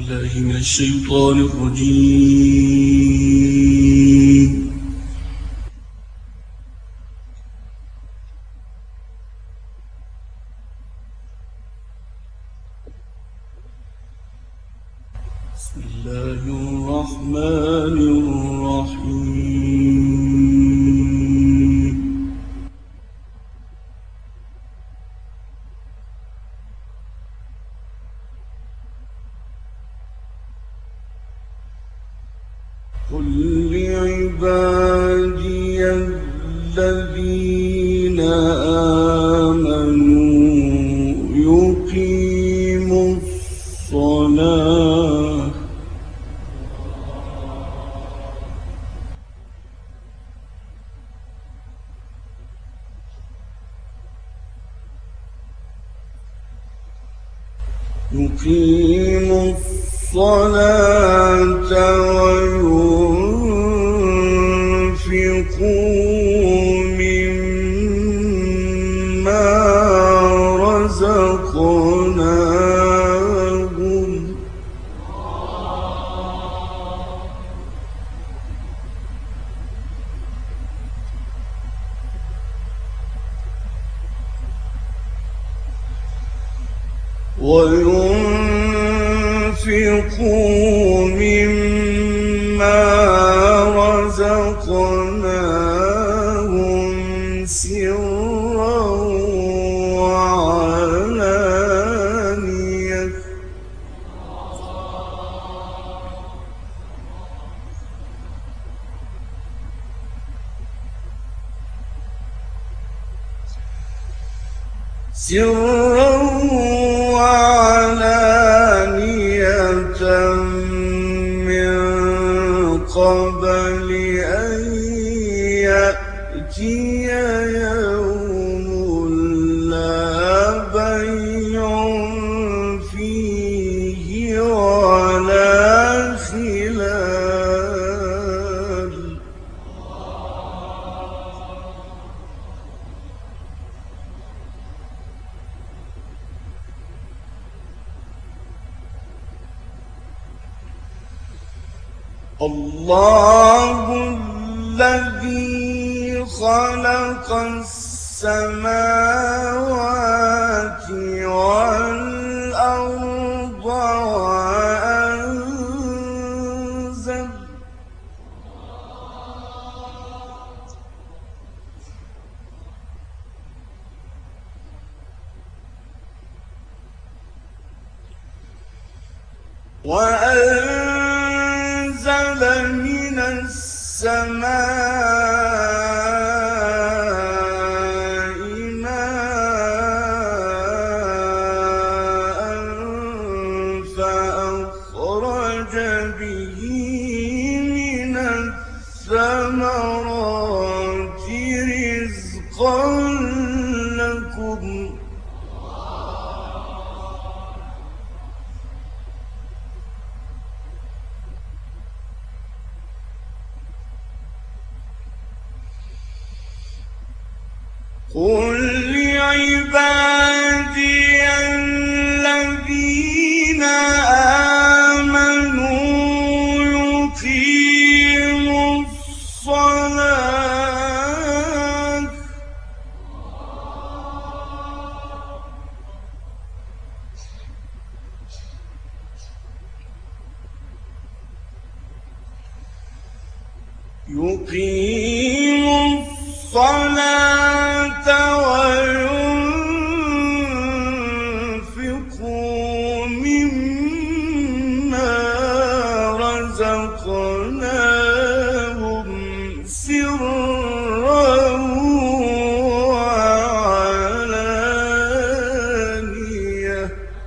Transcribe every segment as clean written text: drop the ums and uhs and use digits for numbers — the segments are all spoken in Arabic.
بالله من الشيطان الرجيم. بسم الله الرحمن الرحيم. قل لعبادي الذين آمنوا يقيموا الصلاة وينفقوا مما رزقناهم سرا وعلانية من قبل أن يأتي يوم لا بيع فيه ولا خلال الله الذي خلق السماوات والأرض وأنزل من السماء ماء فأخرج به من الثمرات رزقا لكم قل لعبادي الذين آمنوا يقيموا الصلاة وينفقوا مما رزقناهم سرا وعلانية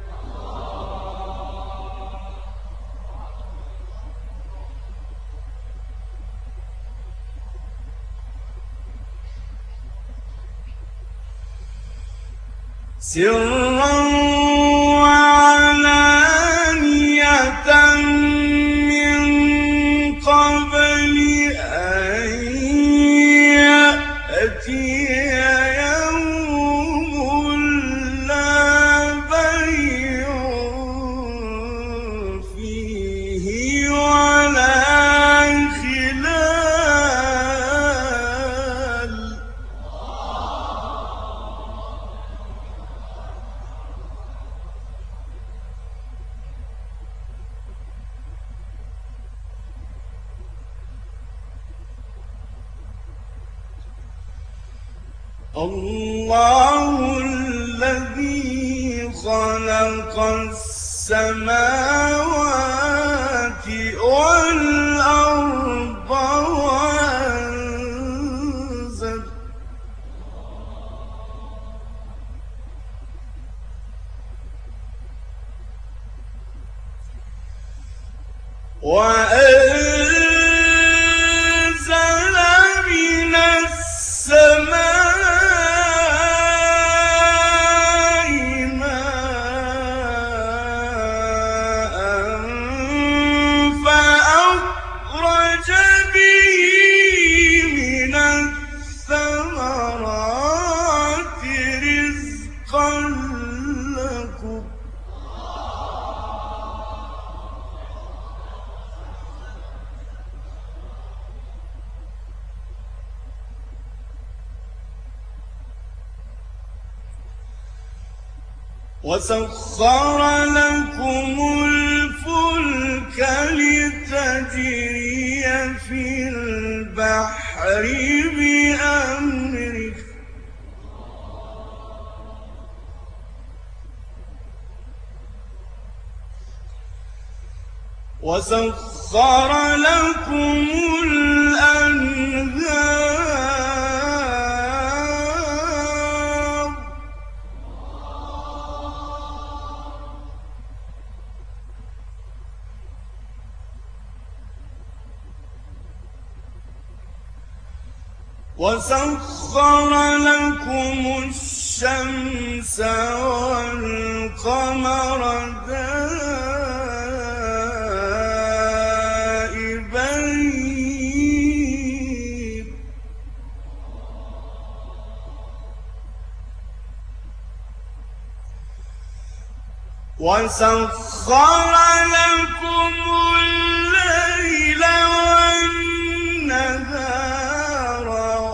من قبل أن يأتي يوم لا بيع الله الذي خلق السماوات والأرض وأنزل من السماء ماء فأخرج به من الثمرات رزقا لكم وسخر لكم الفلك لتجري في البحر بأمره وسخر لكم الأنهار وسخر لكم الشمس والقمر دائبين وسخر لكم الليل والنهار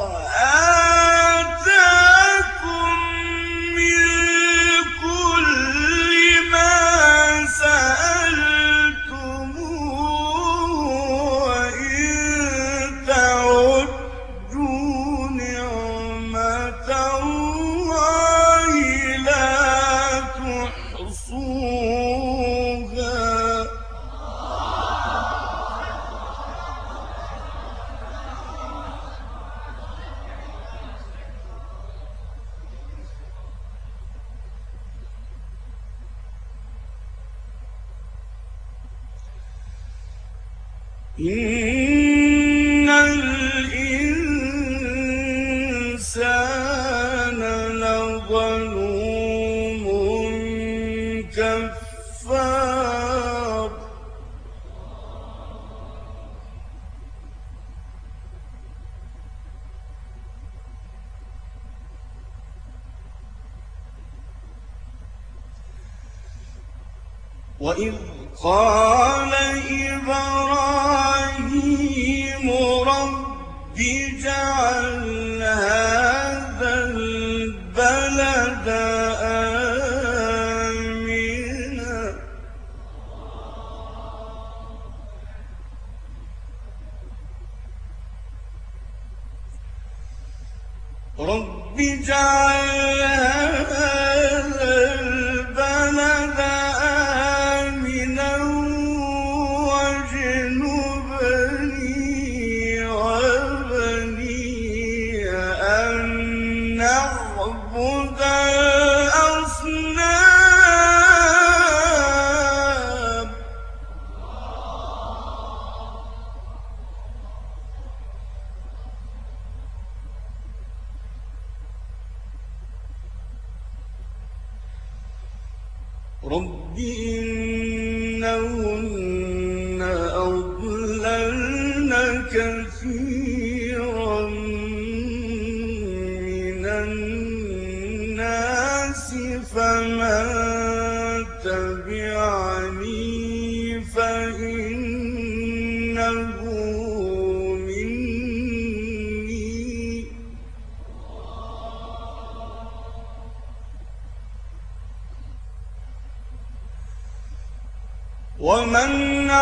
وآتاكم من كل ما سألتموه وإن تعدوا نعمة الله لا تحصوها إن الإنسان لظلوم كفار وإذ قال إبراهيم رب اجعل هذا البلد آمنا رب اجعل هذا البلد آمنا واجنبني وبني أن نعبد الأصنام رب إنهن أضللن كثيرا من الناس فمن تبعني فإنه مني ومن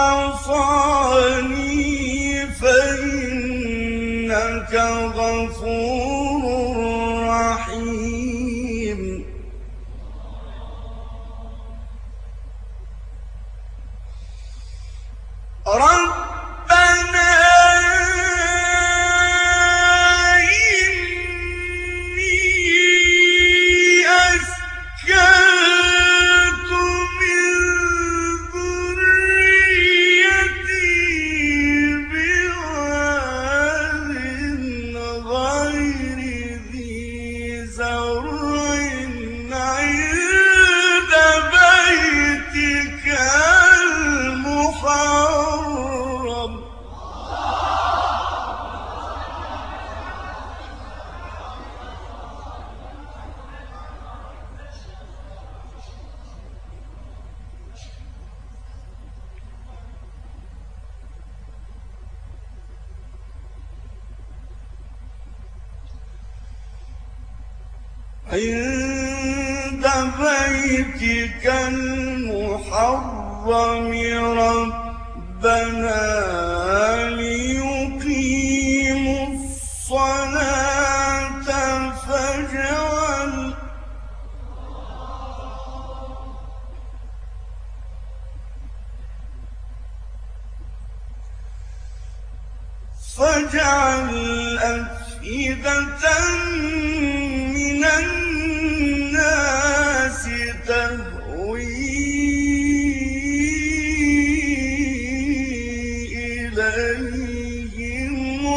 عصاني فإنك غفور ربنا إني أسكنت من ذريتي بواد غير ذي زرع عند بيتك المحرم عند بيتك المحرم ربنا ليقيموا الصلاة فاجعل أفئدة من الناس تهوي إليهم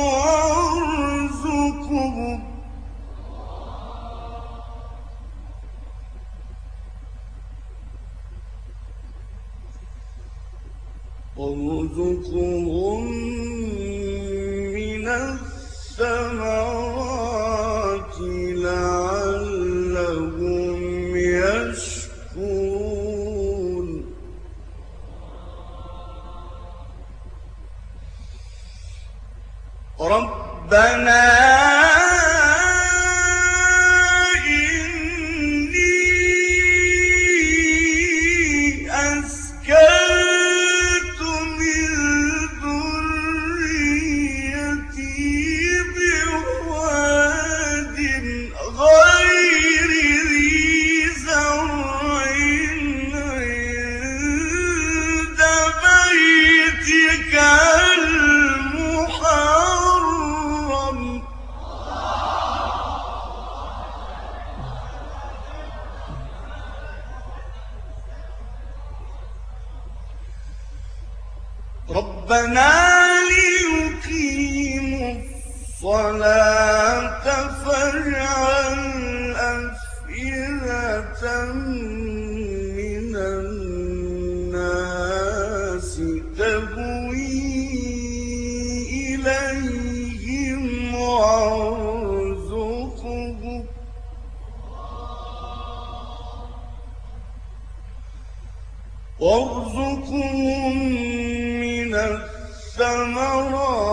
وارزقهم من الثمرات لعلهم يشكرون ربنا ربنا ليقيموا الصلاة فاجعل أفئدة من الناس تهوي إليهم وارزقهم من الثمرات